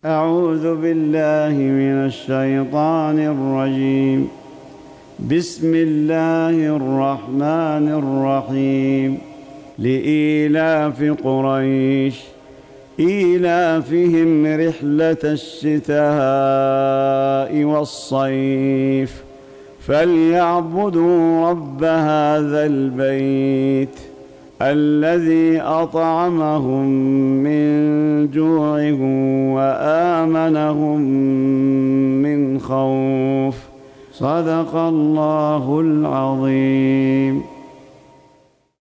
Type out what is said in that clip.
أعوذ بالله من الشيطان الرجيم. بسم الله الرحمن الرحيم. لإيلاف قريش إيلافهم رحلة الشتاء والصيف فليعبدوا رب هذا البيت الذي أطعمهم من جوع وآمنهم من خوف. صدق الله العظيم.